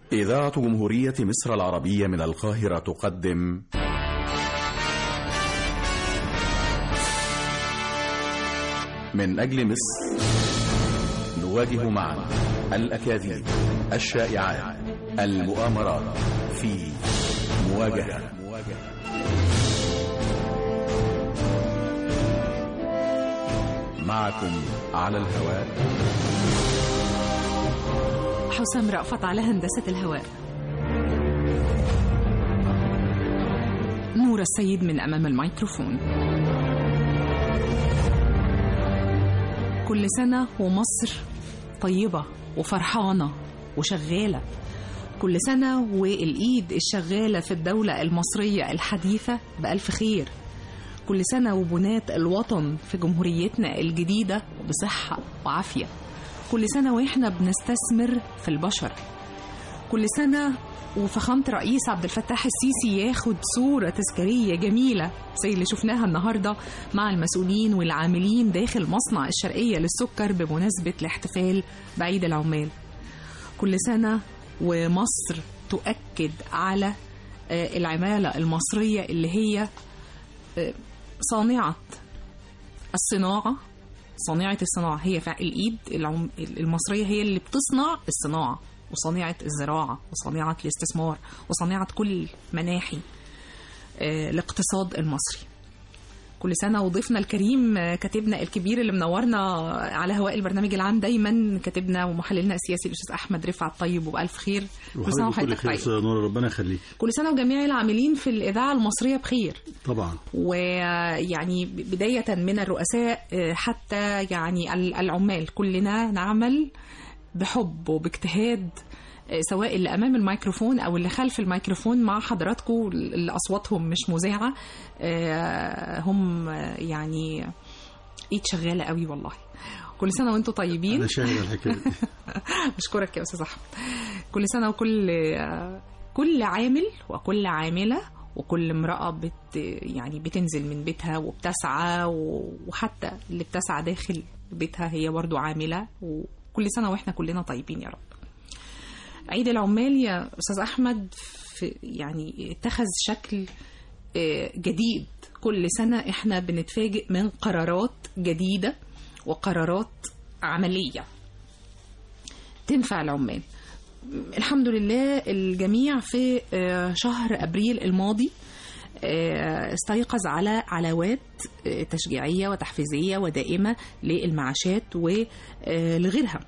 إذاعة جمهورية مصر العربية من القاهرة تقدم من أجل مصر، نواجه معا الأكاذيب، الشائعات، المؤامرات في مواجهة. معكم على الهواء حسام رأفت، على هندسة الهواء نور السيد من أمام الميكروفون. كل سنة ومصر طيبة وفرحانة وشغالة، كل سنة والإيد الشغالة في الدولة المصرية الحديثة بألف خير، كل سنة وبنات الوطن في جمهوريتنا الجديدة بصحة وعافية، كل سنة وإحنا بنستثمر في البشر، كل سنة وفخامة رئيس عبد الفتاح السيسي ياخد صورة تذكارية جميلة زي اللي شفناها النهاردة مع المسؤولين والعاملين داخل مصنع الشرقية للسكر بمناسبة الاحتفال بعيد العمال. كل سنة ومصر تؤكد على العمالة المصرية اللي هي صانعة الصناعة، صانعة الصناعة هي الإيد المصرية هي اللي بتصنع الصناعة وصانعة الزراعة وصانعة الاستثمار وصانعة كل مناحي الاقتصاد المصري. كل سنة وضيفنا الكريم كاتبنا الكبير اللي منورنا على هواء البرنامج العام دايما، كاتبنا ومحللنا السياسي الأستاذ أحمد رفعت طيب وبألف خير. كل سنة وحضرتك طيب. نور ربنا يخليك. كل سنة وجميع العاملين في الإذاعة المصرية بخير طبعا، ويعني بداية من الرؤساء حتى يعني العمال، كلنا نعمل بحب وباجتهاد، سواء اللي أمام الميكروفون أو اللي خلف الميكروفون مع حضراتكم اللي أصواتهم مش مذاعة، هم يعني إيد شغالة قوي والله. كل سنة وانتم طيبين. أنا شاهد الحكاية. بشكرك يا أستاذ أحمد. كل سنة كل عامل وكل عاملة وكل امرأة يعني بتنزل من بيتها وبتسعى، وحتى اللي بتسعى داخل بيتها هي برضو عاملة، وكل سنة وإحنا كلنا طيبين يا رب. عيد العمال يا أستاذ أحمد يعني اتخذ شكل جديد، كل سنة إحنا بنتفاجئ من قرارات جديدة وقرارات عملية تنفع العمال. الحمد لله الجميع في شهر أبريل الماضي استيقظ على علاوات تشجيعية وتحفيزية ودائمة للمعاشات ولغيرها.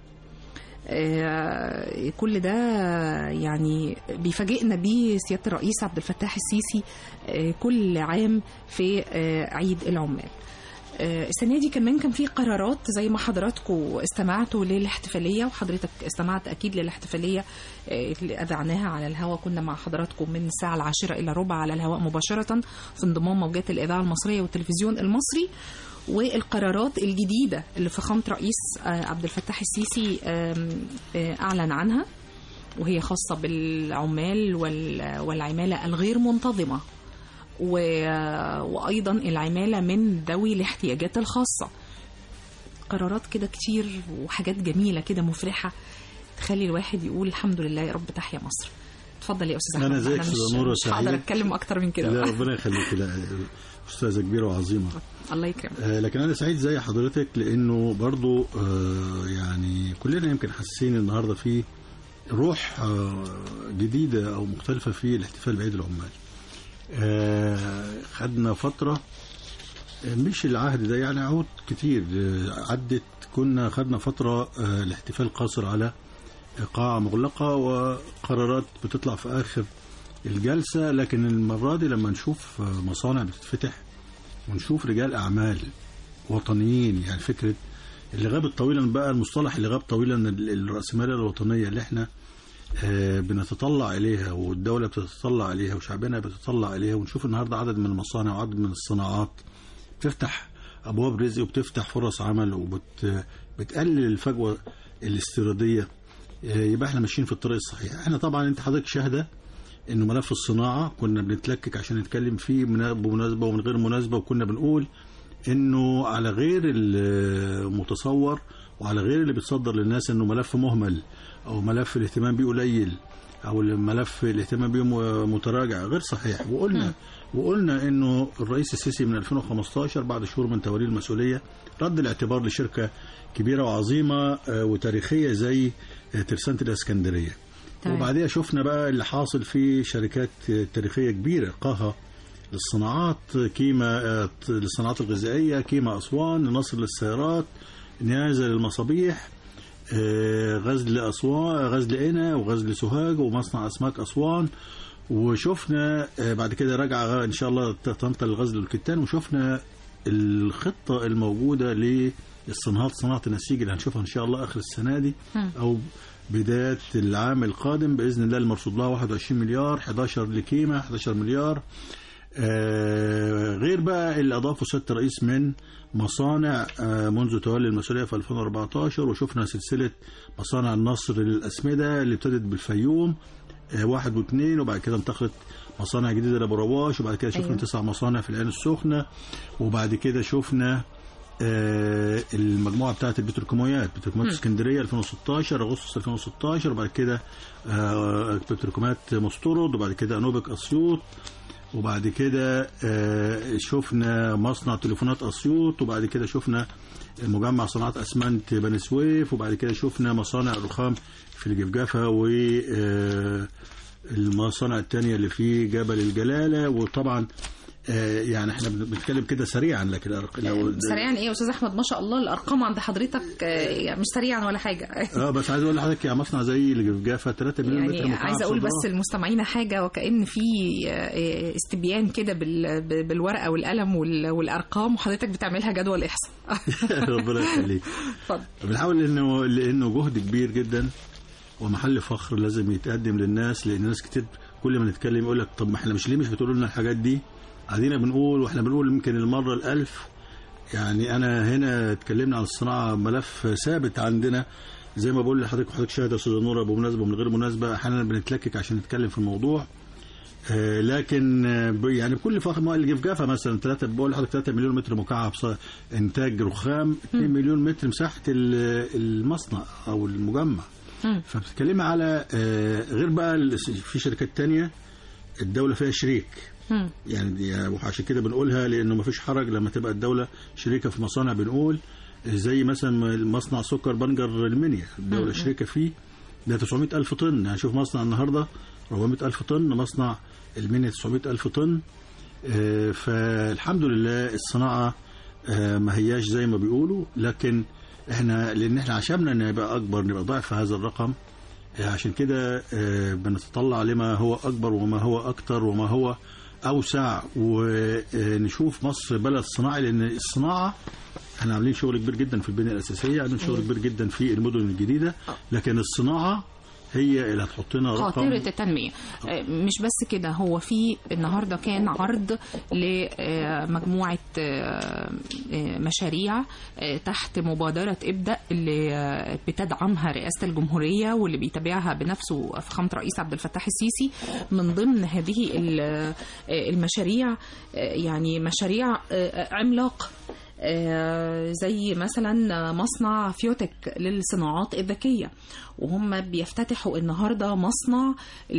كل ده يعني بيفاجئنا بيه سيادة الرئيس عبد الفتاح السيسي كل عام في عيد العمال. السنة دي كمان كان في قرارات زي ما حضراتكم استمعتوا للاحتفالية، وحضرتك استمعت أكيد للاحتفالية اللي أذعناها على الهواء. كنا مع حضراتكم من الساعة 10:15 على الهواء مباشرة في انضمام موجات الإذاعة المصرية والتلفزيون المصري. والقرارات الجديدة اللي فخامة رئيس عبد الفتاح السيسي أعلن عنها، وهي خاصة بالعمال والعمالة الغير منتظمة، وأيضا العمالة من ذوي الاحتياجات الخاصة. قرارات كده كتير وحاجات جميلة كده مفرحة تخلي الواحد يقول الحمد لله يا رب تحيا مصر. اتفضل يا أستاذ أحمد. أنا زيك نور مش هقدر أتكلم أكتر من كده. لا ربنا يخليك، لا أستاذة كبيرة وعظيمة. الله يكرمك. لكن أنا سعيد زي حضرتك لأنه برضو يعني كلنا يمكن حاسين النهاردة في روح جديدة أو مختلفة في الاحتفال بعيد العمال. خدنا فترة مش العهد ده يعني عود كتير عدت، كنا خدنا فترة الاحتفال قاصر على قاعة مغلقة وقرارات بتطلع في آخر الجلسة. لكن المرة دي لما نشوف مصانع بتتفتح ونشوف رجال أعمال وطنيين، يعني فكرة اللي غابت طويلا بقى، المصطلح اللي غاب طويلا الرأسمالية الوطنية اللي احنا بنتطلع إليها والدولة بتتطلع إليها وشعبنا بتتطلع إليها. ونشوف النهاردة عدد من المصانع وعدد من الصناعات بتفتح أبواب رزق وبتفتح فرص عمل وبتقلل الفجوة الاستيرادية. يبقى احنا ماشيين في الطريق الصحيح. احنا طبعا انت حضرتك شاهدة انه ملف الصناعة كنا بنتلكك عشان نتكلم فيه بمناسبة ومن غير مناسبة، وكنا بنقول انه على غير المتصور وعلى غير اللي بيتصدر للناس انه ملف مهمل او ملف الاهتمام بيه قليل او الملف الاهتمام بهم متراجع غير صحيح. وقلنا انه الرئيس السيسي من 2015 بعد شهور من توليه المسؤوليه رد الاعتبار لشركه كبيره وعظيمه وتاريخيه زي ترسانة الاسكندريه. وبعدها شفنا بقى اللي حاصل في شركات تاريخية كبيرة، قاها للصناعات، كيما للصناعات الغذائية، كيما أسوان، نصر للسيارات، نيازة للمصابيح، غزل أسوان، غزل قنا، وغزل سوهاج، ومصنع أسماك أسوان. وشفنا بعد كده رجع إن شاء الله طنطا للغزل والكتان. وشفنا الخطة الموجودة للصناعات، صناعة النسيج اللي هنشوفها إن شاء الله آخر السنة دي أو بداية العام القادم بإذن الله. المرصود لها 21 مليار، 11 لكيمة، 11 مليار. غير بقى اللي أضافه سيادة الرئيس من مصانع منذ تولي المسؤولية في 2014. وشفنا سلسلة مصانع النصر للأسمدة اللي ابتدت بالفيوم 1 و2، وبعد كده انتقلت مصانع جديدة لأبو رواش، وبعد كده شفنا 9 مصانع في العين السخنة، وبعد كده شفنا المجموعة بتاعت البتروكيماويات، بتروكيماويات اسكندرية 2016 أغسطس 2016، وبعد كده بتروكيماويات مسترد، وبعد كده أنوبك أسيوط، وبعد كده شفنا مصنع تليفونات أسيوط، وبعد كده شفنا مجمع صناعات أسمنت بني سويف، وبعد كده شفنا مصانع الرخام في الجفجفة والمصانع التانية اللي في جبل الجلالة. وطبعا يعني احنا بنتكلم كده سريعا، لكن سريعا ايه يا استاذ احمد؟ ما شاء الله الارقام عند حضرتك مش سريعا ولا حاجه. بس عايز اقول لحضرتك يا مصنع زي الجفجفه 3 مليون متر مكعب. عايز اقول بس للمستمعين حاجه، وكأن في استبيان كده بالورقه والقلم والارقام، وحضرتك بتعملها جدول احصاء. ربنا يخليك. اتفضل. بنحاول لانه جهد كبير جدا ومحل فخر لازم يتقدم للناس، لان الناس كتير كل ما نتكلم يقول لك طب ما احنا مش بتقولوا لنا الحاجات دي؟ قاعدين بنقول، واحنا بنقول يمكن المره الألف. يعني انا هنا اتكلمنا عن الصناعه، ملف ثابت عندنا زي ما بقول لحضرتك، وحضرتك شاهده يا استاذه نوره، بمناسبه ومن غير مناسبه احيانا بنتلكك عشان نتكلم في الموضوع. لكن يعني بكل فخر الجفجفه مثلا بقول لحضرتك 3 مليون متر مكعب انتاج رخام، 2 مليون متر مساحه المصنع او المجمع. فبتتكلمي على غير بقى في شركات تانية الدوله فيها شريك. يعني وعشان كده بنقولها، لانه ما فيش حرج لما تبقى الدوله شريكه في مصانع. بنقول زي مثلا مصنع سكر بنجر المنيا، الدوله شريكه فيه، ده 900,000 طن. يعني شوف مصنع النهارده 400,000 طن، مصنع المنيا 900,000 طن. فالحمد لله الصناعه ما هياش زي ما بيقولوا، لكن لان احنا عشمنا ان يبقى اكبر، نبقى ضعف هذا الرقم. عشان كده بنتطلع لما هو اكبر وما هو اكتر وما هو اوسع، ونشوف مصر بلد صناعي. لان الصناعه احنا عاملين شغل كبير جدا في البنيه الاساسيه، عاملين شغل كبير جدا في المدن الجديده، لكن الصناعه هي اللي هتحطنا قاطرة التنمية. مش بس كده، هو في النهاردة كان عرض لمجموعة مشاريع تحت مبادرة ابدأ اللي بتدعمها رئاسة الجمهورية واللي بيتابعها بنفسه فخامة رئيس عبد الفتاح السيسي. من ضمن هذه المشاريع يعني مشاريع عملاقة زي مثلا مصنع فيوتك للصناعات الذكية، وهم بيفتتحوا النهاردة مصنع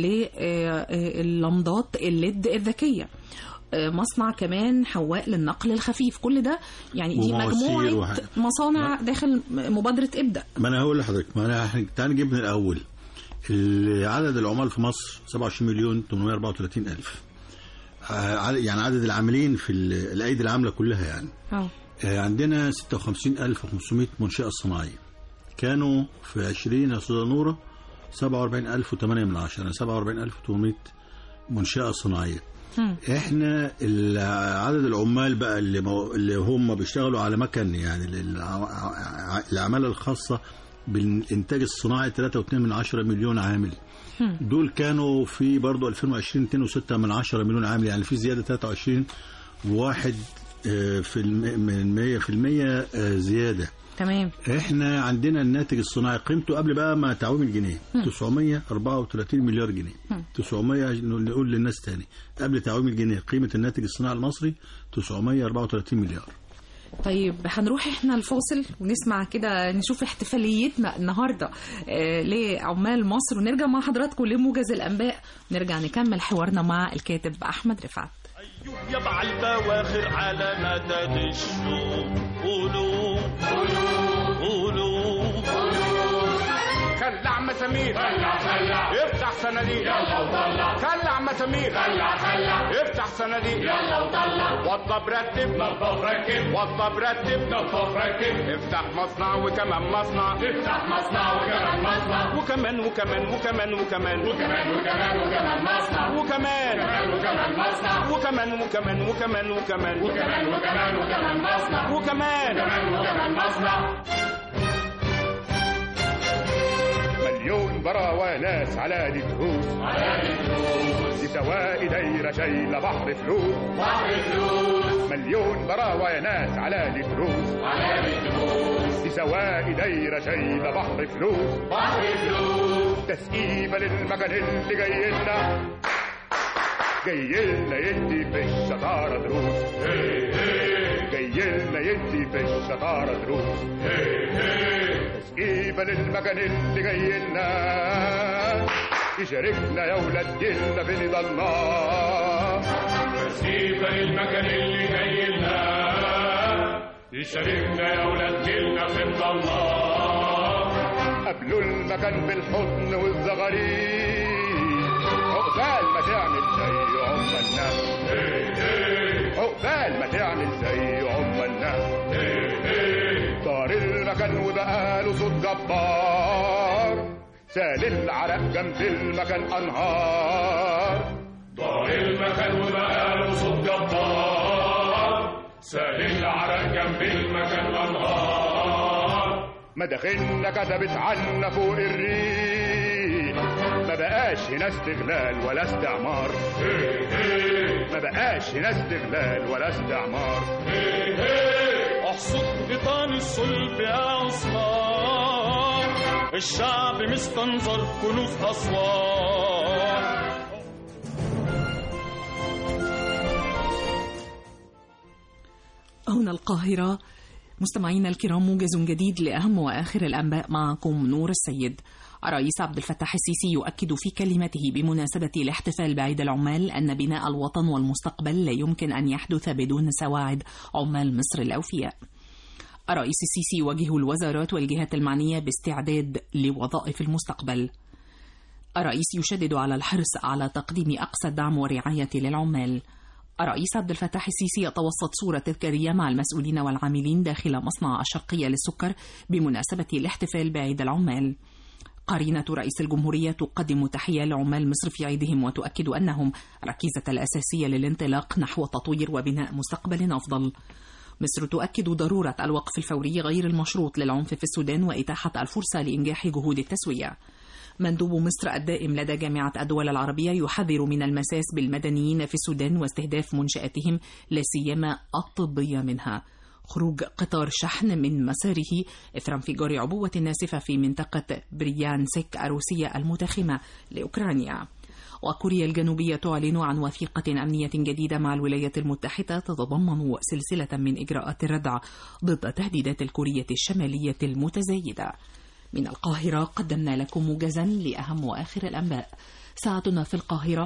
لللمضات الليد الذكية، مصنع كمان حواء للنقل الخفيف. كل ده يعني دي مجموعة مصانع داخل مبادرة ابدأ. ما أنا هقول لحضرتك، تعال نجيب من الأول. عدد العمال في مصر 27,834,000، يعني عدد العاملين في الأيدي العاملة كلها يعني. عندنا 56,500 منشأة صناعية، كانوا في 20 يا أستاذة نورة 47,008 47,800 منشأة صناعية. احنا عدد العمال بقى اللي هم بيشتغلوا على مكن، يعني العمالة الخاصة بالإنتاج الصناعي 3.2 مليون عامل. دول كانوا في برضو 2020 2.6 مليون عامل، يعني في زيادة 23% زيادة. تمام. احنا عندنا الناتج الصناعي قيمته قبل بقى ما تعويم الجنيه 934 مليار جنيه. 900 نقول للناس تاني، قبل تعويم الجنيه قيمة الناتج الصناعي المصري 934 مليار. طيب هنروح احنا الفاصل ونسمع كده، نشوف احتفاليتنا النهارده لعمال مصر، ونرجع مع حضراتكم لموجز الانباء، ونرجع نكمل حوارنا مع الكاتب احمد رفعت. يبع البواخر على مدد الشوق، قولوا قولوا قولوا خلع مسامير، خلع افتح صناديق يلا وطلع، خلع مسامير، خلع افتح صناديق يلا وطلع، وضب رتب نظف ركب، وضب رتب نظف ركب، افتح مصنع وكمان مصنع، افتح مصنع وكمان مصنع، وكمان وكمان وكمان وكمان وكمان وكمان وكمان مصنع، وكمان وكمان مصنع، وكمان وكمان وكمان وكمان وكمان وكمان وكمان مصنع، وكمان وكمان مصنع. مليون براوة ناس على دي دروس، دي سواقي دايرة شايلة بحر فلوس، مليون براوة ناس على دي دروس، دي سواقي دايرة شايلة بحر فلوس، تسقيبة للمكان اللي جاي لنا يدي في الشطارة دروس، جاي لنا يدي في الشطارة دروس، تسقيبة للمكان اللي جاي لنا يشاركنا يا ولاد جيلنا في نضالنا، تسقيبة للمكان اللي جاي لنا يشاركنا يا ولاد جيلنا في نضالنا، قبلوا المكان بالحضن والزغاريد، عقبال ما تعمل زي عمالنا، عقبال ما تعمل زي عمالنا، طار المكان وبقاله صوت جبار، سال العرق جنب المكان انهار، طار المكان وبقاله صوت جبار، سال العرق جنب المكان انهار، مداخلنا كتبت عنا فوق الريق، ما بقاش هنا استغلال ولا استعمار، ما بقاش هنا استغلال ولا استعمار، احصد حيطان الصلب يا أسوار، الشعب مستنظر كنوز أسوار. هنا القاهرة، مستمعينا الكرام، موجز جديد لأهم وآخر الأنباء، معكم نور السيد. الرئيس عبد الفتاح السيسي يؤكد في كلمته بمناسبة الاحتفال بعيد العمال أن بناء الوطن والمستقبل لا يمكن أن يحدث بدون سواعد عمال مصر الأوفياء. الرئيس السيسي يوجه الوزارات والجهات المعنية باستعداد لوظائف المستقبل. الرئيس يشدد على الحرص على تقديم أقصى الدعم والرعاية للعمال. الرئيس عبد الفتاح السيسي يتوسط صورة تذكارية مع المسؤولين والعاملين داخل مصنع الشرقية للسكر بمناسبة الاحتفال بعيد العمال. قرينة رئيس الجمهورية تقدم تحية لعمال مصر في عيدهم، وتؤكد أنهم الركيزة الأساسية للانطلاق نحو تطوير وبناء مستقبل أفضل. مصر تؤكد ضرورة الوقف الفوري غير المشروط للعنف في السودان وإتاحة الفرصة لإنجاح جهود التسوية. مندوب مصر الدائم لدى جامعة الدول العربية يحذر من المساس بالمدنيين في السودان واستهداف منشآتهم لا سيما الطبية منها. خروج قطار شحن من مساره إثر انفجار عبوة ناسفة في منطقة بريانسك الروسية المتخمة لأوكرانيا. وكوريا الجنوبية تعلن عن وثيقة أمنية جديدة مع الولايات المتحدة تتضمن سلسلة من إجراءات الردع ضد تهديدات الكورية الشمالية المتزايدة. من القاهرة قدمنا لكم موجزا لأهم وآخر الأنباء. ساعتنا في القاهرة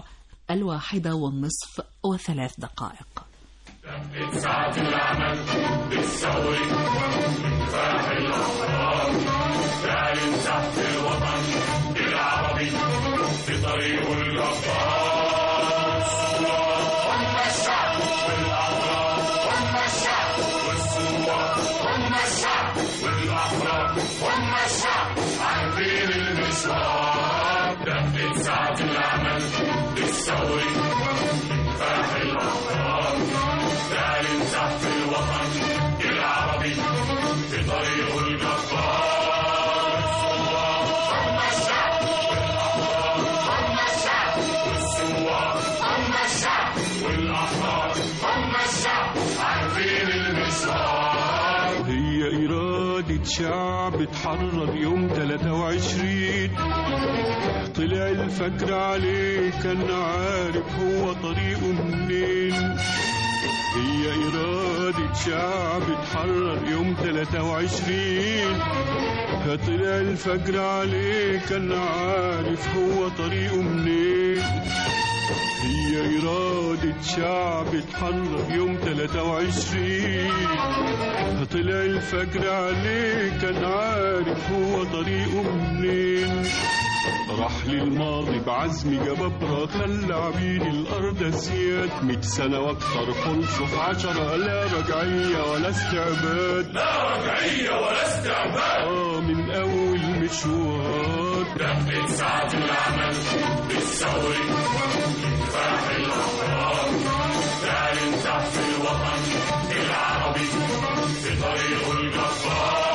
1:03. دقت ساعة العمل بالثوري مفتاح الأخبار، تعلن تحت الوطن العربي في طريق الأخبار. هم الشعب والأحرار، هم الشعب والثوار، هم الشعب والأحرار، هم الشعب عارفين المشوار. دقت ساعة العمل بالثوري مفتاح الأخبار، تعلن تحت الوطن العربي في طريق الجبار. هم الشعب والأحرار، هم الشعب والثوار، هم الشعب والأحرار، هم الشعب عارفين المشوار. هي إرادة شعب اتحرر يوم 23، طلع الفجر عليه كان عارف هو طريقه منين. هي إرادة شعب اتحرر يوم 23. طلع الفجر عليه كان عارف هو طريقه منين. هي إرادة شعب اتحرر يوم 23. طلع الفجر عليه كان عارف هو طريقه منين. راح للماضي بعزم جبابرة خلى عبيد الأرض أسياد 100 سنة وأكثر خلصوا في 10. لا رجعية ولا استعباد، لا رجعية ولا استعباد. من أول مشوار دقت ساعة العمل بالثوري كفاح الأحرار. تعلن تحت الوطن العربي في طريقه الجبار.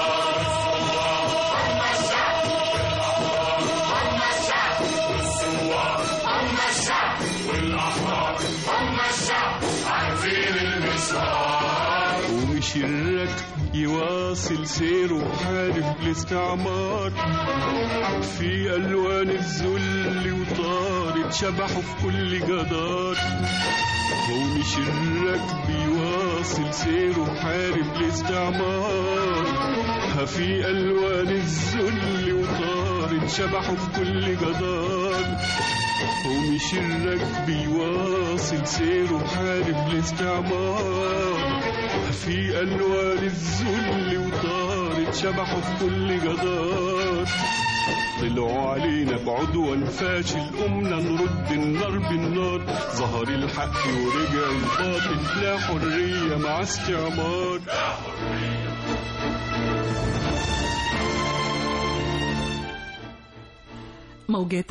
ومش الركب يواصل سيره حارب الاستعمار في ألوان الذل وطارت شبحه في كل جدار. ومش الركب يواصل سيره حارب الاستعمار في ألوان الذل وطارت شبحه في كل جدار. ومش الركب يواصل سيره حارب الاستعمار في ألوان الذل وطارت شبحه في كل جدار. طلعوا علينا بعدوان فاشل قمنا نرد النار بالنار. ظهر الحق ورجع الباطل لا حرية مع استعمار. موجات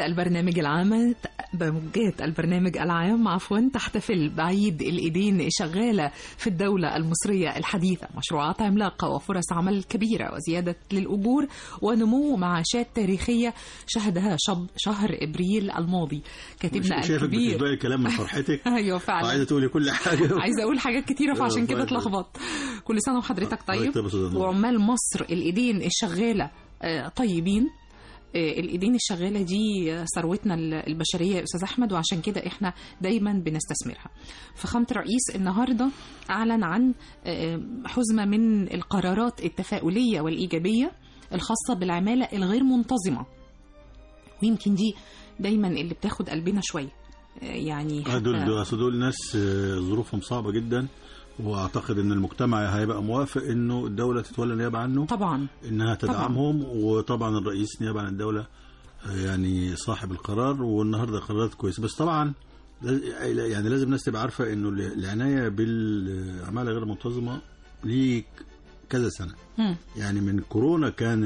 البرنامج العام تحتفل بعيد الإيدين شغالة في الدولة المصرية الحديثة. مشروعات عملاقة وفرص عمل كبيرة وزيادة للأجور ونمو معاشات تاريخية شهدها شهر إبريل الماضي. كاتبنا الكبير شايفك كلام من فرحتك. أيوة فعلا عايزة تقولي كل حاجة. عايزة أقول حاجات كتيرة فعشان كده اتلخبطت. كل سنة وحضرتك طيب. وعمال مصر الإيدين الشغالة طيبين. الإيدين الشغالة دي ثروتنا البشرية يا أستاذ أحمد، وعشان كده إحنا دايما بنستثمرها. فخامة الرئيس النهاردة أعلن عن حزمة من القرارات التفاؤلية والإيجابية الخاصة بالعمالة الغير منتظمة، ويمكن دي دايما اللي بتاخد قلبنا شوية. يعني دول ناس ظروفهم صعبة جدا، واعتقد ان المجتمع هيبقى موافق انه الدوله تتولى نيابه عنه طبعا، انها تدعمهم طبعا. وطبعا الرئيس نيابه عن الدوله يعني صاحب القرار، والنهارده قرارات كويسه. بس طبعا يعني لازم الناس تبقى عارفه انه العنايه بالعماله غير منتظمه ليه كذا سنه. يعني من كورونا كان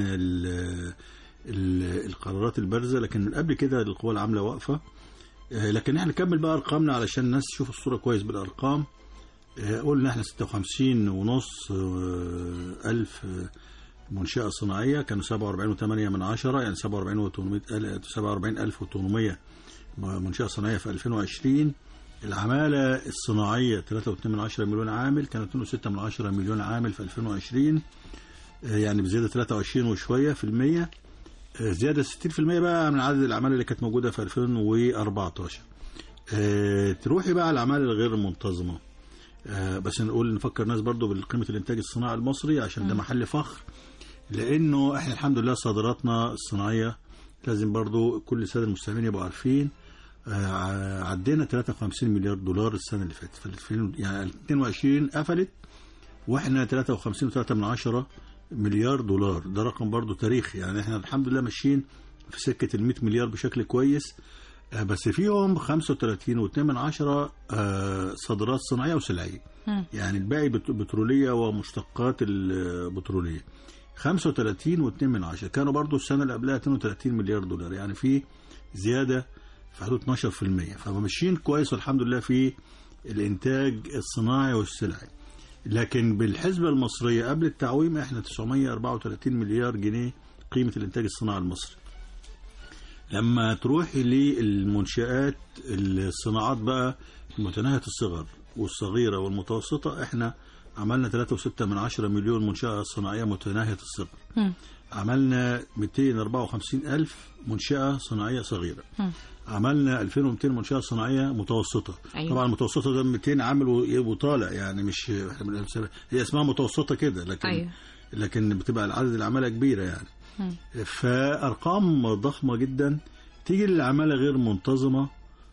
القرارات البارزه، لكن من قبل كده القوى العامله واقفه. لكن احنا نكمل بقى ارقامنا علشان الناس تشوف الصوره كويس بالارقام. قلنا احنا 56.5 ألف منشأة صناعية، كانوا 47.8 يعني 47,800 منشأة صناعية في 2020. العمالة الصناعية 3.2 مليون عامل، كانوا 2.6 مليون عامل في 2020، يعني بزيادة 23 وشوية في المية، زيادة 60% بقى من عدد الأعمال اللي كانت موجودة في 2014. تروحي بقى على الأعمال الغير المنتظمة. بس نفكر الناس برضو بالقيمة الإنتاج الصناعي المصري عشان ده محل فخر، لأنه احنا الحمد لله صادراتنا الصناعية لازم برضو كل السادة المستمعين يبقوا عارفين عدينا 53 مليار دولار السنة اللي فاتت، يعني 22 قفلت واحنا 53.3 مليار دولار. ده رقم برضو تاريخي، يعني احنا الحمد لله ماشيين في سكة 100 مليار بشكل كويس. بس فيهم 35.2 صادرات صناعية وسلعية، يعني الباقي بترولية ومشتقات البترولية. 35.2 كانوا برضو السنة اللي قبلها 32 مليار دولار، يعني في زيادة في حدود 12%. فماشيين كويس والحمد لله في الإنتاج الصناعي والسلعي. لكن بالحسبة المصرية قبل التعويم احنا 934 مليار جنيه قيمة الإنتاج الصناعي المصري. لما تروحي للمنشآت الصناعات بقى متناهية الصغر والصغيرة والمتوسطة، احنا عملنا 3.6 مليون منشأة صناعية متناهية الصغر. عملنا 254 ألف منشأة صناعية صغيرة. عملنا 2200 منشأة صناعية متوسطة. أيوة. طبعا المتوسطة ده 200 عامل وطالع، يعني مش هي اسمها متوسطة كده، لكن أيوة. لكن بتبقى العدد العمالة كبيرة يعني. فأرقام ضخمة جدا. تيجي للعمالة غير منتظمة،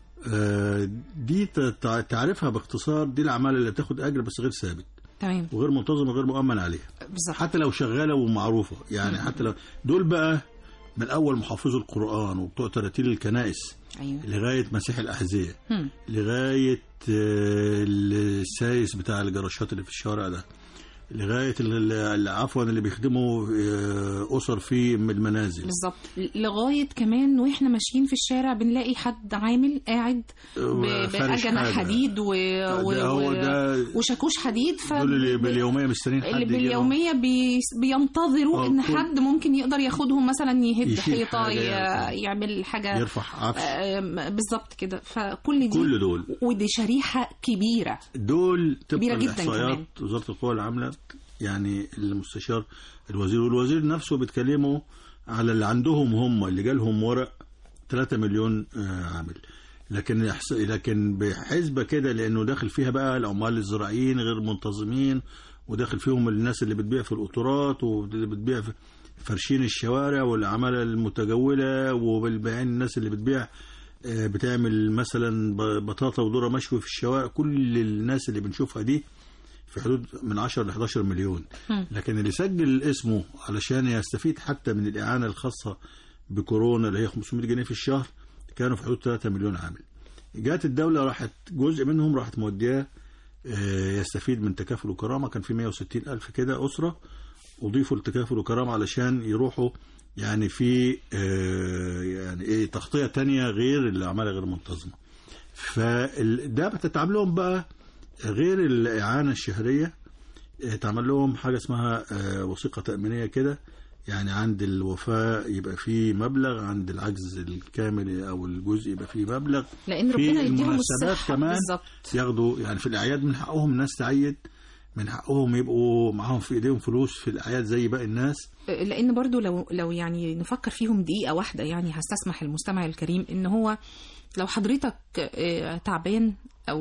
دي تعرفها باختصار، دي العمالة اللي بتاخد أجر بس غير ثابت، تمام، وغير منتظمة غير مؤمن عليها بالظبط. حتى لو شغالة ومعروفة يعني. حتى لو دول بقى من أول محافظ القرآن وبتوع تراتيل الكنائس، أيوة. لغاية مسيح الأحذية، لغاية السايس بتاع الجراشات اللي في الشارع ده، لغاية عفوا اللي بيخدموا أسر في المنازل بالظبط، لغاية كمان واحنا ماشيين في الشارع بنلاقي حد عامل قاعد بأجنة حديد وشاكوش حديد. دول اللي باليومية مستنين حد، اللي باليومية بينتظروا ان حد ممكن يقدر ياخدهم مثلا، يهد حيطة، يعمل حاجة، يرفع عفش، بالظبط كده. فكل دي كل دول، ودي شريحة كبيرة، دول كبيرة جدا كمان. وزارة القوى العاملة يعني المستشار الوزير والوزير نفسه بيتكلموا على اللي عندهم هم، اللي جالهم ورق 3 مليون عامل، لكن بحسبة كده، لأنه داخل فيها بقى العمال الزراعيين غير منتظمين، وداخل فيهم الناس اللي بتبيع في القطورات واللي بتبيع في فرشين الشوارع والعمالة المتجولة، وبالبيعين الناس اللي بتعمل مثلا بطاطا وذرة مشوي في الشوارع. كل الناس اللي بنشوفها دي في حدود من 10 ل 11 مليون. لكن اللي سجل اسمه علشان يستفيد حتى من الإعانة الخاصة بكورونا اللي هي 500 جنيه في الشهر كانوا في حدود 3 مليون عامل. جات الدولة راحت جزء منهم راحت مودياه يستفيد من تكافل وكرامة، كان في 160 ألف كده أسرة أضيفوا لتكافل وكرامة علشان يروحوا يعني في يعني ايه تغطية تانية غير العمالة غير منتظمة. فده بتتعمل لهم بقى غير الإعانة الشهرية، تعمل لهم حاجة اسمها وثيقة تأمينية كده، يعني عند الوفاة يبقى فيه مبلغ، عند العجز الكامل أو الجزء يبقى فيه مبلغ، لأن ربنا يديهم الصحة كمان بالظبط. ياخدوا يعني في الأعياد من حقهم ناس تعيد، من حقهم يبقوا معاهم في إيديهم فلوس في الأعياد زي باقي الناس. لأن برضو لو يعني نفكر فيهم دقيقة واحدة، يعني هستسمح المستمع الكريم إن هو لو حضرتك تعبان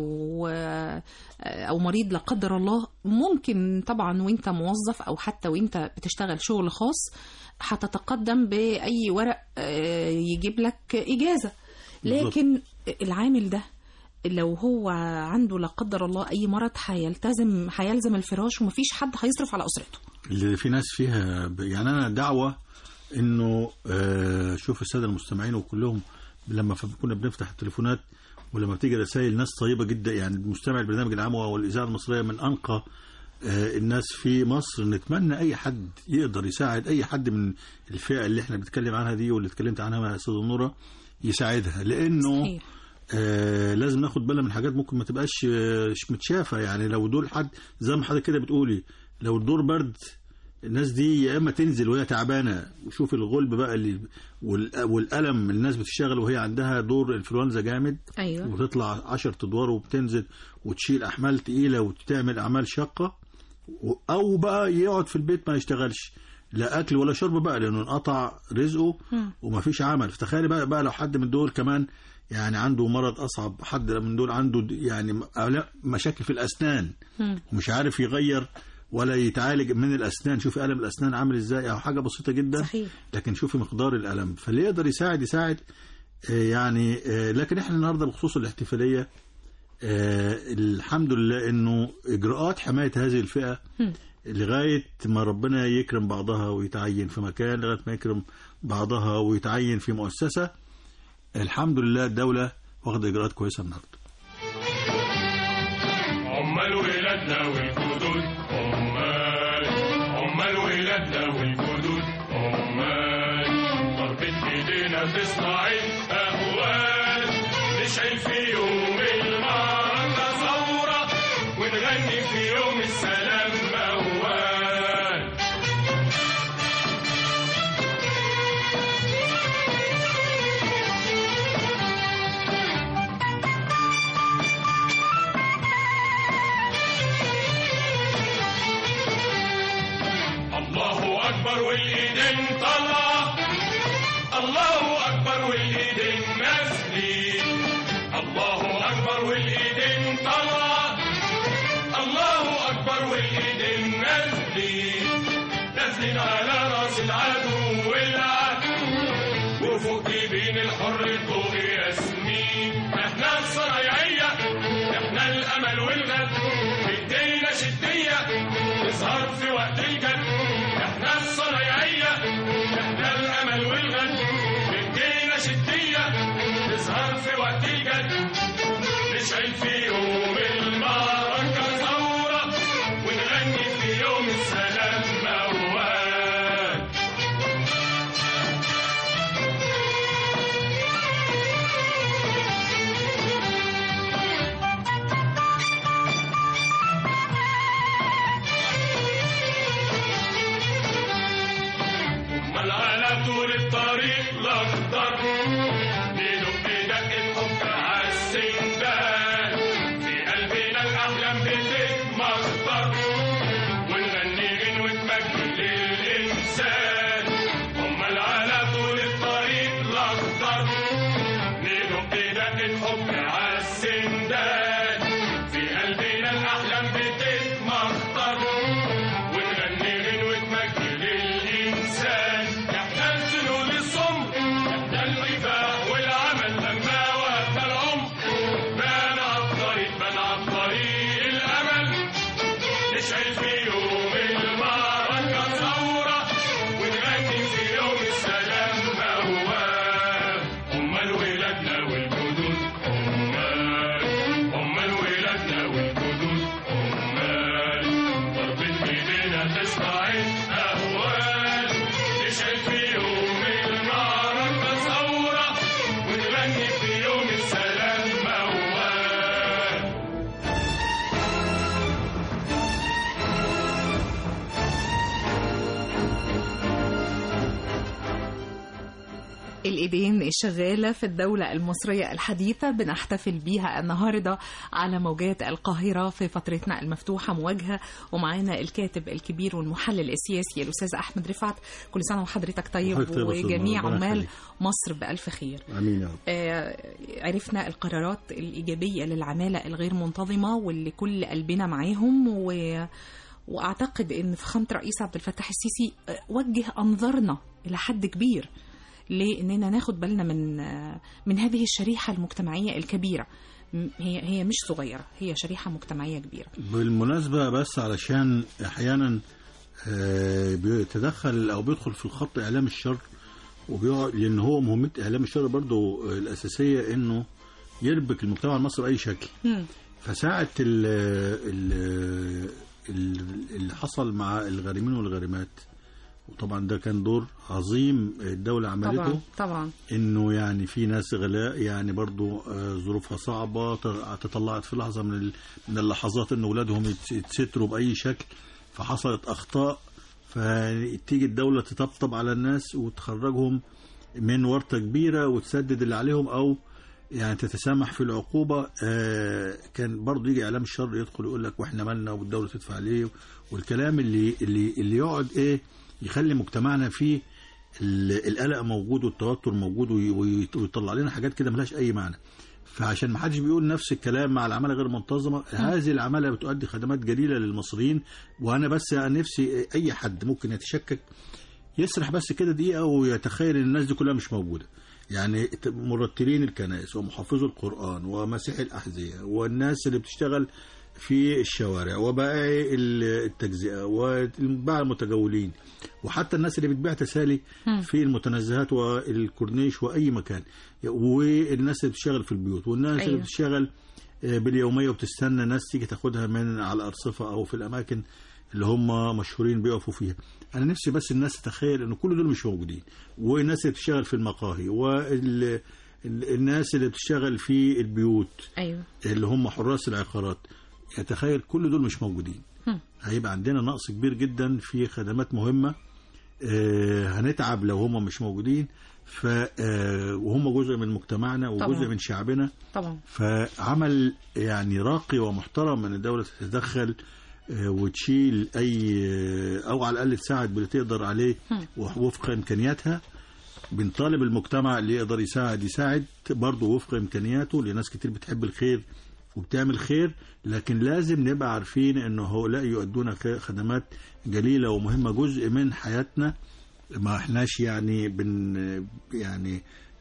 أو مريض لا قدر الله، ممكن طبعا وانت موظف أو حتى وانت بتشتغل شغل خاص هتتقدم بأي ورق يجيب لك إجازة. لكن العامل ده لو هو عنده لا قدر الله أي مرض هيلزم الفراش، ومفيش حد هيصرف على أسرته. اللي في ناس فيها يعني أنا دعوة إنه شوف السادة المستمعين وكلهم لما كنا بنفتح التليفونات ولما بتيجي رسائل ناس طيبة جدا، يعني مستمع البرنامج العام والإذاعة المصرية من أنقى الناس في مصر. نتمنى أي حد يقدر يساعد أي حد من الفئة اللي احنا بنتكلم عنها دي واللي اتكلمت عنها مع أستاذ نورة يساعدها، لأنه صحيح. لازم ناخد بالنا من حاجات ممكن ما تبقاش متشافة. يعني لو دول حد زي ما حضرتك كده بتقولي، لو الدور برد الناس دي يا اما تنزل وهي تعبانه، وشوف الغلب بقى اللي والالم، الناس بتشتغل وهي عندها دور انفلونزا جامد، أيوة. وتطلع 10 ادوار وبتنزل وتشيل احمال تقيله وتعمل اعمال شاقه، او بقى يقعد في البيت ما يشتغلش لا اكل ولا شرب بقى لانه انقطع رزقه وما فيش عمل. فتخيل بقى لو حد من دول كمان يعني عنده مرض أصعب، حد من دول عنده يعني مشاكل في الأسنان ومش عارف يغير ولا يتعالج من الأسنان. شوف ألم الأسنان عامل إزاي، أو حاجة بسيطة جدا صحيح. لكن شوف مقدار الألم. فاللي يقدر يساعد يعني. لكن إحنا النهاردة بخصوص الاحتفالية الحمد لله إنه إجراءات حماية هذه الفئة لغاية ما ربنا يكرم بعضها ويتعين في مكان، لغاية ما يكرم بعضها ويتعين في مؤسسة. الحمد لله الدولة واخدة إجراءات كويسة النهارده. عمال ولادنا والجدود، عمال ولادنا والجدود، ضربة ايدينا تصنع الأهوال، نشعل في يوم المعركة ثورة ونغني في يوم السلام موال. والإيدين طلع، الله أكبر والإيدين نازلين. أكبر والإيدين طالعة، الله أكبر والإيدين نازلين على راس العدو والعدو، وفوق جبين الحر الضوء ياسمين. احنا الصنايعية، احنا الأمل والغد، بإيدينا شدية تظهر في وقت الجد. احنا الصنايعية، احنا الأمل والغد، بإيدينا شدية تظهر في وقت الجد. نشعل في يوم المعركة ثورة، ونغني في يوم السلام موال. امال على طول الطريق الاخضر ندق دقة حب عالسندان، في قلبنا الاحلام بتتمخضر، ونغني غنوة مجد للانسان. امال على طول الطريق الاخضر ندق دقة حب عالسندان، في قلبنا الاحلام بتتمخضر، ونغني غنوة مجد للانسان. احنا الجنود الصم، احنا الوفاء والعمل، لما وهبنا العمر بان عالطريق، بان عالطريق الامل. نشعل في يوم المعركة ثورة، ونغني في يوم السلام موال. امال ولادنا والجدود، امال ولادنا والجدود، ضربة ايدينا تصنع الاهوال. نشعل في يوم المعركة ثورة، ونغني في يوم السلام موال. الإيدين الشغالة في الدولة المصرية الحديثة بنحتفل بيها النهاردة على موجات القاهرة في فترتنا المفتوحة مواجهة، ومعانا الكاتب الكبير والمحلل السياسي الأستاذ أحمد رفعت. كل سنة وحضرتك طيب، وجميع عمال مصر بألف خير. امين يا رب. عرفنا القرارات الإيجابية للعمالة الغير منتظمة واللي كل قلبنا معاهم، وأعتقد أن فخامة الرئيس عبد الفتاح السيسي وجه أنظارنا إلى حد كبير لأننا ناخد بالنا من هذه الشريحة المجتمعية الكبيرة. هي مش صغيرة، هي شريحة مجتمعية كبيرة. بالمناسبة بس علشان أحيانا بيتدخل أو بيدخل في الخط إعلام الشر، وبيقعد لأن هو مهمة إعلام الشر برضو الأساسية إنه يربك المجتمع المصري بأي شكل. فساعة اللي حصل مع الغارمين والغارمات، وطبعا ده كان دور عظيم الدولة عملته طبعا انه يعني في ناس غلاء يعني برضو ظروفها صعبة، تطلعت في لحظة من اللحظات ان اولادهم يتستروا بأي شكل، فحصلت اخطاء، فتيجي الدولة تطبطب على الناس وتخرجهم من ورطة كبيرة وتسدد اللي عليهم، او يعني تتسامح في العقوبة. كان برضو يجي اعلام الشر يدخل يقول لك واحنا مالنا والدولة تدفع ليه، والكلام اللي يقعد يخلي مجتمعنا فيه القلق موجود والتوتر موجود، ويطلع لنا حاجات كده ملهاش اي معنى. فعشان ما حدش بيقول نفس الكلام مع العماله غير منتظمه، هذه العماله بتؤدي خدمات جليله للمصريين. وانا بس نفسي اي حد ممكن يتشكك يسرح بس كده دقيقه ويتخيل ان الناس دي كلها مش موجوده. يعني مرتلين الكنائس ومحافظو القرآن ومسيحي الأحذية والناس اللي بتشتغل في الشوارع وبائعي التجزئة وباع المتجولين وحتى الناس اللي بتبيع تسالي في المتنزهات والكورنيش وأي مكان، والناس اللي بتشتغل في البيوت، والناس اللي بتشتغل باليومية وبتستنى ناس تيجي تاخدها من على الأرصفة أو في الأماكن اللي هم مشهورين بيقفوا فيها. أنا نفسي بس الناس تتخيل إن كل دول مش موجودين، والناس اللي بتشتغل في المقاهي والناس اللي بتشتغل في البيوت اللي هم حراس العقارات، يتخيل كل دول مش موجودين. هيبقى عندنا نقص كبير جدا في خدمات مهمة، هنتعب لو هم مش موجودين. وهم جزء من مجتمعنا وجزء طبعا. من شعبنا طبعا. فعمل يعني راقي ومحترم ان الدولة تتدخل وتشيل او على الاقل تساعد باللي تقدر عليه وفق امكانياتها. بنطالب المجتمع اللي يقدر يساعد برضه وفق امكانياته، لناس كتير بتحب الخير وبتعمل خير، لكن لازم نبقى عارفين انه هؤلاء يؤدون خدمات جليلة ومهمة، جزء من حياتنا. ما احناش يعني يعني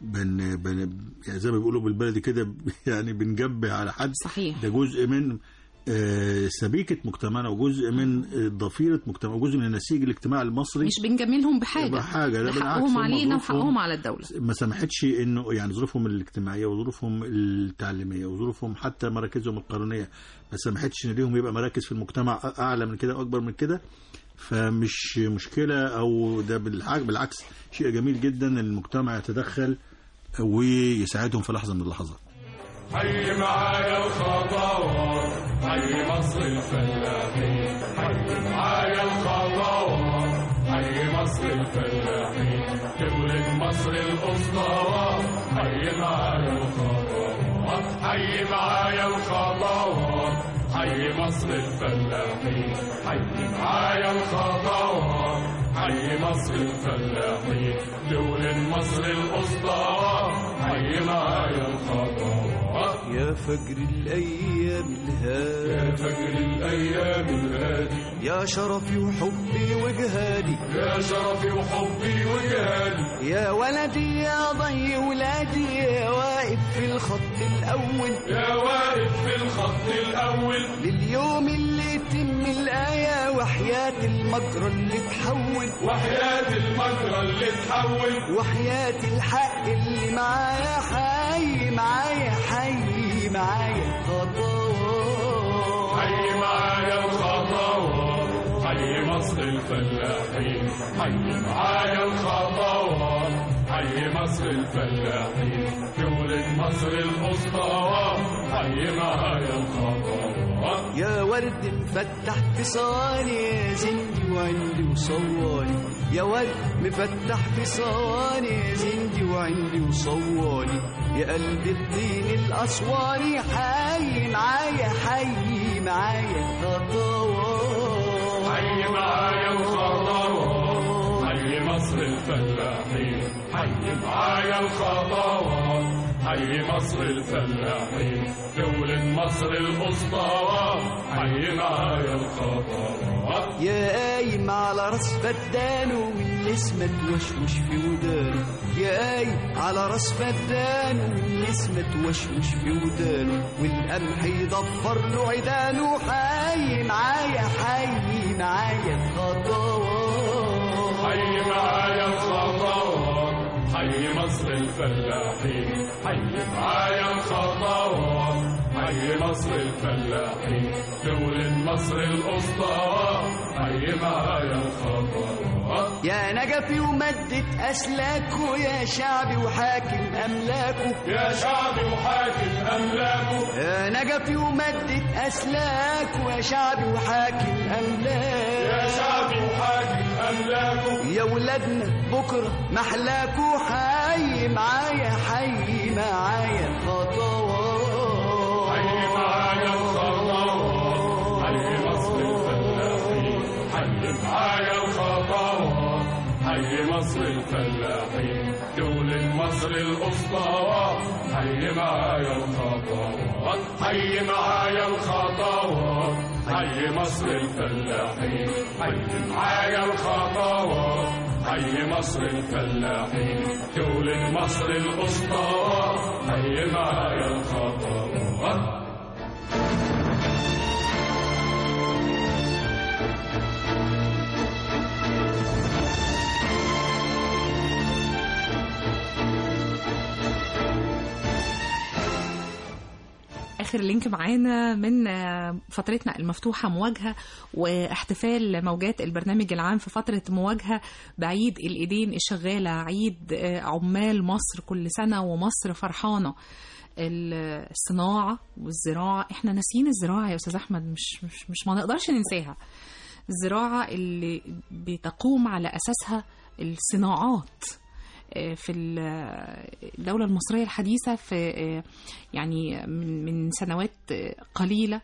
زي ما بيقولوا بالبلدي كده يعني بنجبه على حد. صحيح. ده جزء من سبيكة مجتمعنا، وجزء من ضفيرة مجتمع، وجزء من النسيج الاجتماعي المصري. مش بنجملهم بحاجة، لا حقهم علينا وحقهم على الدولة. ما سمحتش انه يعني ظروفهم الاجتماعية وظروفهم التعليمية وظروفهم حتى مراكزهم القانونية ما سمحتش ان ليهم يبقى مراكز في المجتمع اعلى من كده واكبر من كده. فمش مشكلة، او ده بالعكس شيء جميل جدا ان المجتمع يتدخل ويساعدهم في لحظة من اللحظات. حي معايا الخطوات، حي مصر الفلاحين، حي معايا الخطوات، حي مصر الفلاحين، تولد مصر الأسطورات، حي معايا الخطوات، حي معايا الخطوات، حي مصر الفلاحين، حي معايا الخطوات، حي مصر الفلاحين، تولد مصر الأسطورات، حي معايا الخطوات. يا فجر الأيام الهادي، يا فجر الأيام الهادي، يا شرفي وحبي وجهادي، يا شرفي وحبي وجهادي، يا ولدي يا ضي ولادي، يا واقف في الخط الأول، يا واقف في الخط الأول، لليوم اللي يتم الآية، وحياة المجرى اللي تحول، وحياة المجرى اللي تحول، وحياة الحق اللي معايا، حي معايا، حي معايا خطوات، حي معايا الخطوات، حي مصر الفلاحين، حي معايا الخطوات، حي مصر الفلاحين، تولد مصر الأسطورات، حي معايا الخطوات. يا ورد مفتح في صواني، يا زندي وعندي وصواني، يا ورد مفتح في صواني، يا زندي وعندي وصواني، يا قلب الطين الأسواني، حي معايا، حي معايا خطوات، حي معايا الخطوات، حي مصر الفلاحين، حي معايا الخطوات، حي مصر الفلاحين، تولد مصر الأسطورات، حي معايا الخطوات. يا قايم على راس فدان والنسمة توشوش في ودانه، يا قايم على راس فدان والنسمة توشوش في ودانه، والقمح يضفر له عيدانه، حي معايا، حي معايا الخطوات، حي معايا الخطوات، حي مصر الفلاحين، حي معايا الخطوات، حي مصر الفلاحين، تولد مصر الأسطورات، حي معايا الخطوات. يا نجفي ومدة أسلاكه، يا شعبي وحاكم أملاكه، يا شعبي وحاكم أملاكه، يا نجفي ومدة أسلاكه، يا شعبي وحاكم أملاكه، يا شعبي وحاكم أملاكه، يا ولادنا بكرة محلاكه، حي معايا، حي معايا خطوات، حي معايا الخطوات، حي مصر الفلاحين، حي معايا الخطوات، حي مصر الفلاحين، تولد مصر الأسطورات، حي معايا الخطوات، حي معايا الخطوات، حي مصر الفلاحين، حي معايا الخطوات، حي مصر الفلاحين، تولد مصر الأسطورات، حي معايا الخطوات. آخر لينك معانا من فترتنا المفتوحة مواجهة واحتفال موجات البرنامج العام في فترة مواجهة بعيد الإيدين الشغالة، عيد عمال مصر كل سنة ومصر فرحانة. الصناعة والزراعة، احنا ناسيين الزراعة يا أستاذ أحمد، مش ما نقدرش ننساها. الزراعة اللي بتقوم على أساسها الصناعات في الدولة المصرية الحديثة، في يعني من سنوات قليلة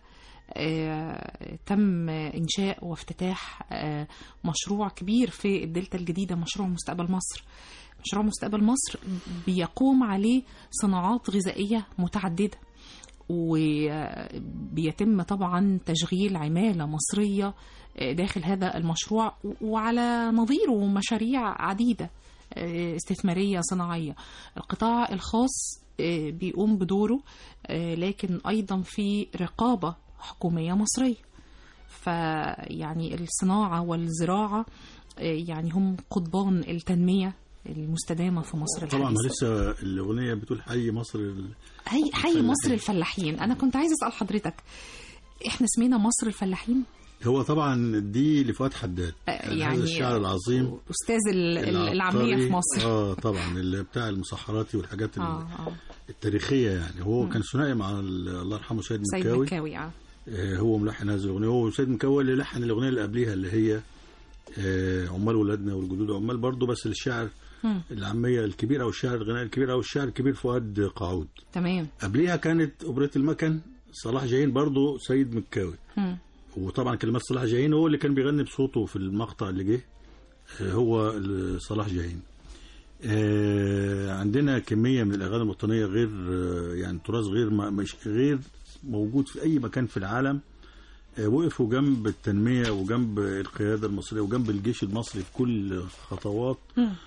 تم إنشاء وافتتاح مشروع كبير في الدلتا الجديدة، مشروع مستقبل مصر. مشروع مستقبل مصر بيقوم عليه صناعات غذائية متعددة، وبيتم طبعا تشغيل عمالة مصرية داخل هذا المشروع، وعلى نظيره مشاريع عديدة استثمارية صناعية. القطاع الخاص بيقوم بدوره، لكن أيضا في رقابة حكومية مصرية. فيعني الصناعة والزراعة يعني هم قضبان التنمية المستدامة في مصر الحديثة. طبعا لسه الأغنية بتقول حي مصر حي مصر الفلاحين. أنا كنت عايز أسأل حضرتك، إحنا اسمنا مصر الفلاحين؟ هو طبعا دي لفؤاد حداد، يعني هذا الشاعر العظيم، أستاذ العامية في مصر. طبعا اللي بتاع المسحراتي والحاجات التاريخية. يعني هو كان ثنائي مع الله يرحمه سيد مكاوي. هو ملحن هذه الأغنية، هو سيد مكاوي اللي لحن الأغنية اللي قبليها اللي هي عمال ولادنا والجدود عمال برضه، بس الشاعر العامية الكبير أو الشاعر الغنائي الكبير أو الشاعر الكبير فؤاد قاعود. تمام. قبليها كانت أوبريت المكن صلاح جاهين برضه سيد مكاوي. وطبعا كلمات صلاح جاهين هو اللي كان بيغني بصوته في المقطع اللي جه، هو صلاح جاهين. عندنا كمية من الأغاني الوطنية غير يعني تراث غير موجود في أي مكان في العالم. وقفوا جنب التنمية وجنب القيادة المصرية وجنب الجيش المصري في كل خطوات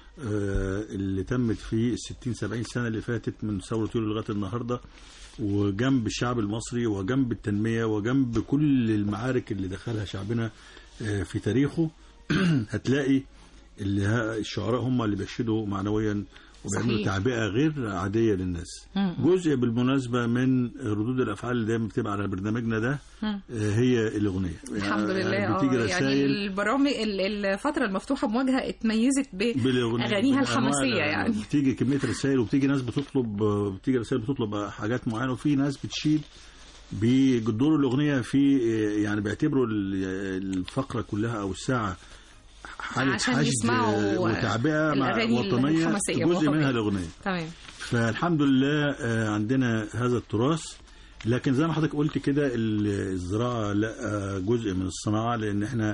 اللي تمت في 60-70 سنة اللي فاتت من ثورة يوليو لغاية النهاردة، وجنب الشعب المصري وجنب التنمية وجنب كل المعارك اللي دخلها شعبنا في تاريخه. هتلاقي اللي الشعراء هم اللي بيشهدوا معنويا وبيعملوا تعبئة غير عادية للناس. جزء بالمناسبة من ردود الأفعال اللي دايما بتبقى على برنامجنا ده هي الأغنية. الحمد لله. بتيجي رسائل، يعني البرامج الفترة المفتوحة بمواجهة اتميزت بأغانيها الحماسية. يعني بتيجي كمية رسائل، وبتيجي ناس بتيجي رسائل بتطلب حاجات معينة، وفي ناس بتشيد بجذور الأغنية في يعني بيعتبروا الفقرة كلها أو الساعة حالة حشد وتعبئة وطنية جزء منها الأغنية. تمام. فالحمد لله عندنا هذا التراث. لكن زي ما حضرتك قلت كده الزراعة لا جزء من الصناعة، لأن احنا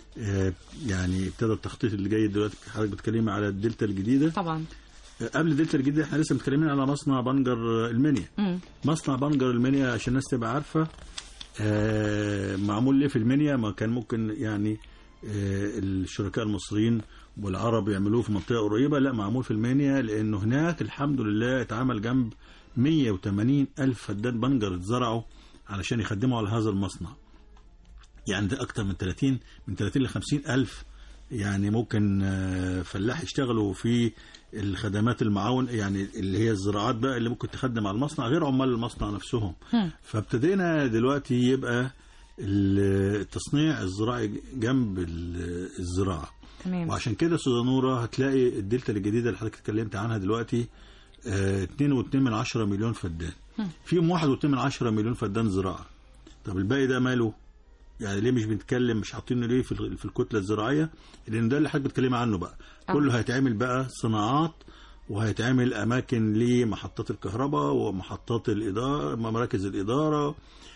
يعني ابتدى التخطيط اللي جاي دلوقتي. حضرتك بتكلمي على الدلتا الجديدة. طبعا قبل الدلتا الجديدة احنا لسه متكلمين على مصنع بنجر المنيا. مصنع بنجر المنيا عشان الناس تبقى عارفة معمول ليه في المنيا. ما كان ممكن يعني الشركاء المصريين والعرب يعملوه في منطقة قريبة، لا معمول في المنيا، لأنه هناك الحمد لله اتعمل جنب 180 ألف فدان بنجر اتزرعوا علشان يخدموا على هذا المصنع. يعني ده أكتر من 30 ل 50 ألف يعني ممكن فلاح يشتغلوا في الخدمات المعاون، يعني اللي هي الزراعات بقى اللي ممكن تخدم على المصنع غير عمال المصنع نفسهم. فابتدينا دلوقتي يبقى التصنيع الزراعي جنب الزراعة. تمام. وعشان كده أستاذة نورة هتلاقي الدلتا الجديدة اللي حضرتك اتكلمت عنها دلوقتي 2.2 مليون فدان، فيهم 1.2 مليون فدان زراعة. طب الباقي ده ماله؟ يعني ليه مش بنتكلم، مش حاطينه ليه في الكتلة الزراعية؟ لأن ده اللي حضرتك بتكلمي عنه بقى. كله هيتعمل بقى صناعات، وهيتعمل أماكن لمحطات الكهرباء ومحطات الإدارة، مراكز الإدارة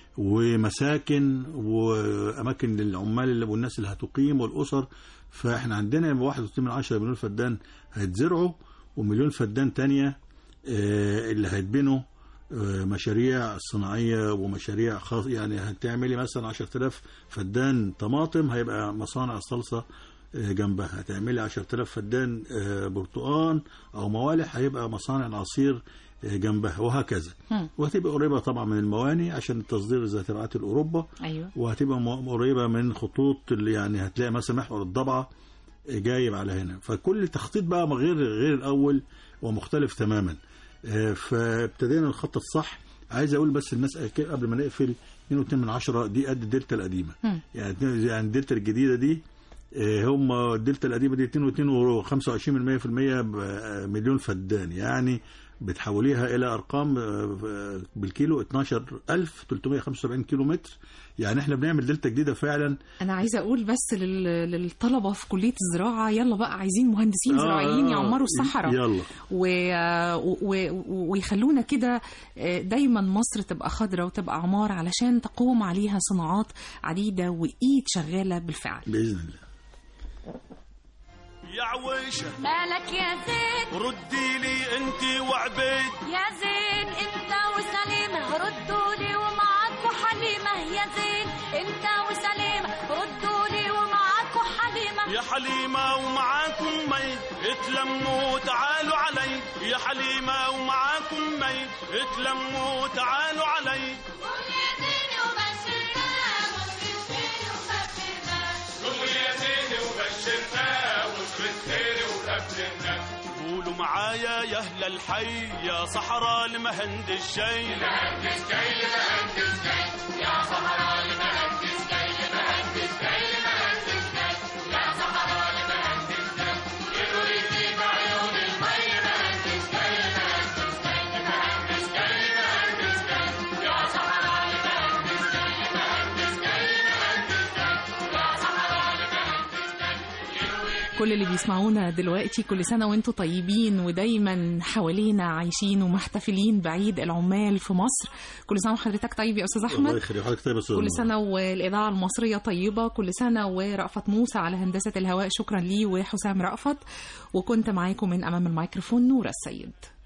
ومساكن وأماكن للعمال والناس اللي هتقيم والأسر. فإحنا عندنا 1.2 مليون فدان هيتزرعوا، ومليون فدان تانية اللي هيتبنوا مشاريع صناعية ومشاريع خاص. يعني هتعملي مثلا 10,000 فدان طماطم هيبقى مصانع صلصة جنبها، هتعملي 10,000 فدان برتقان أو موالح هيبقى مصانع العصير جنبها، وهكذا. وهتبقى قريبة طبعا من المواني عشان تصدير ذات رعاية الأوروبا. أيوة. وهتبقى قريبة من خطوط اللي يعني هتلاقي مثلا محور الضبعة جايب على هنا. فكل التخطيط بقى غير الأول ومختلف تماما. فابتدينا نخطط صح. عايز أقول بس الناس قبل ما نقفل 2.2 دي قد الدلتا القديمة. يعني الدلتا الجديدة دي هم الدلتا القديمة دي 2.2 و25% مليون فدان، يعني بتحوليها إلى أرقام بالكيلو 12,375 كيلو متر. يعني احنا بنعمل دلتا جديدة فعلا. أنا عايزة أقول بس للطلبة في كلية الزراعة، يلا بقى عايزين مهندسين زراعيين يعمروا الصحراء، يلا ويخلونا كده دايما مصر تبقى خضرة وتبقى عمار علشان تقوم عليها صناعات عديدة وإيد شغالة بالفعل بإذن الله. يا عويشة مالك يا زين، ردي لي انت وعبيد. يا زين انت وسليم ردوا لي انت وسليمة ردوا لي ومعاكم حليمة يا حليمة ومعاكم مي اتلموا تعالوا علي يا حليمة ومعاكم مي اتلموا تعالوا علي قولوا معايا يا اهل الحي يا صحراء المهندس جاي المهندس جاي المهندس جاي يا صحراء المهندس جاي المهندس جاي المهندس جاي يا صحراء المهندس جاي يريد بعيون المي المهندس جاي المهندس جاي المهندس جاي المهندس جاي يا صحراء المهندس جاي المهندس جاي المهندس جاي يا صحراء المهندس جاي. كل اللي بيسمعونا دلوقتي كل سنة وانتم طيبين ودايما حوالينا عايشين ومحتفلين بعيد العمال في مصر. كل سنة وحضرتك طيب يا أستاذ أحمد. الله يخليك حضرتك طيب يا أستاذ. كل سنة والإذاعة المصرية طيبة. كل سنة ورأفت موسى على هندسة الهواء، شكرا لي وحسام رأفت. وكنت معاكم من أمام الميكروفون نورة السيد.